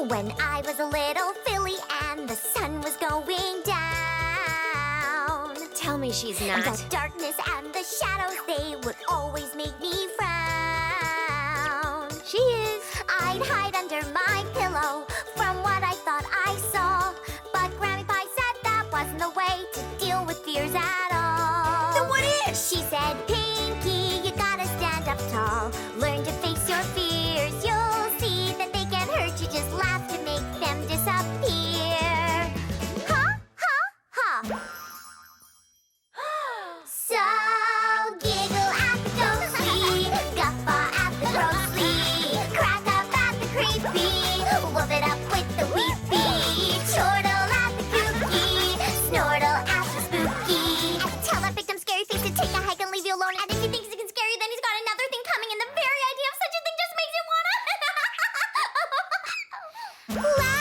When I was a little filly and the sun was going down. Tell me she's not. The darkness and the shadows, they would always make me frown. She is. I'd hide under my pillow from what I thought I saw. But Grammy Pie said that wasn't the way to deal with fears at all. Then what is? She said, Pinky, you gotta stand up tall. Learn to face your fears. You'll see that they can't hurt you. Just laugh to make them disappear. Ha, ha, ha. So giggle at the ghostly, guffaw at the grossly, crack up at the creepy, whoop it up with the weepy, chortle at the kooky, snortle at the spooky. And tell that victim scary face to take a hike and leave you alone. And if he thinks he can scare you, then he's got another thing coming, and the very idea of such a thing just makes you wanna